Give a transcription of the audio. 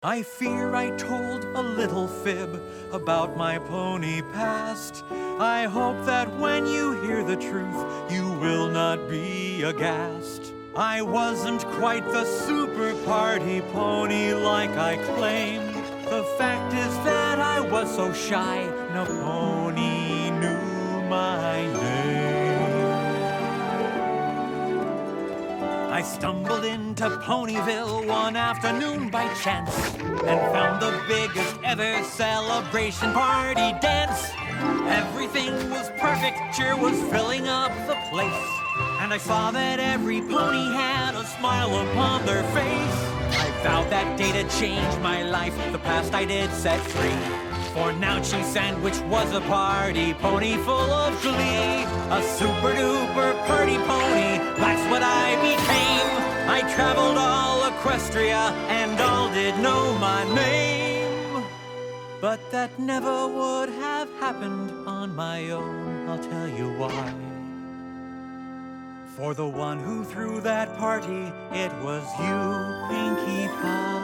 I fear I told a little fib about my pony past. I hope that when you hear the truth, you will not be aghast. I wasn't quite the super party pony like I claimed. The fact is that I was so shy, no pony knew my name. I stumbled into Ponyville one afternoon by chance and found the biggest ever celebration party dance. Everything was perfect, cheer was filling up the place, and I saw that every pony had a smile upon their face. I vowed that day to change my life, the past I did set free. For Nounchy Sandwich was a party pony full of glee. A super duper party pony, that's what I became. I traveled all Equestria and all did know my name. But that never would have happened on my own, I'll tell you why. For the one who threw that party, it was you, Pinkie Pie.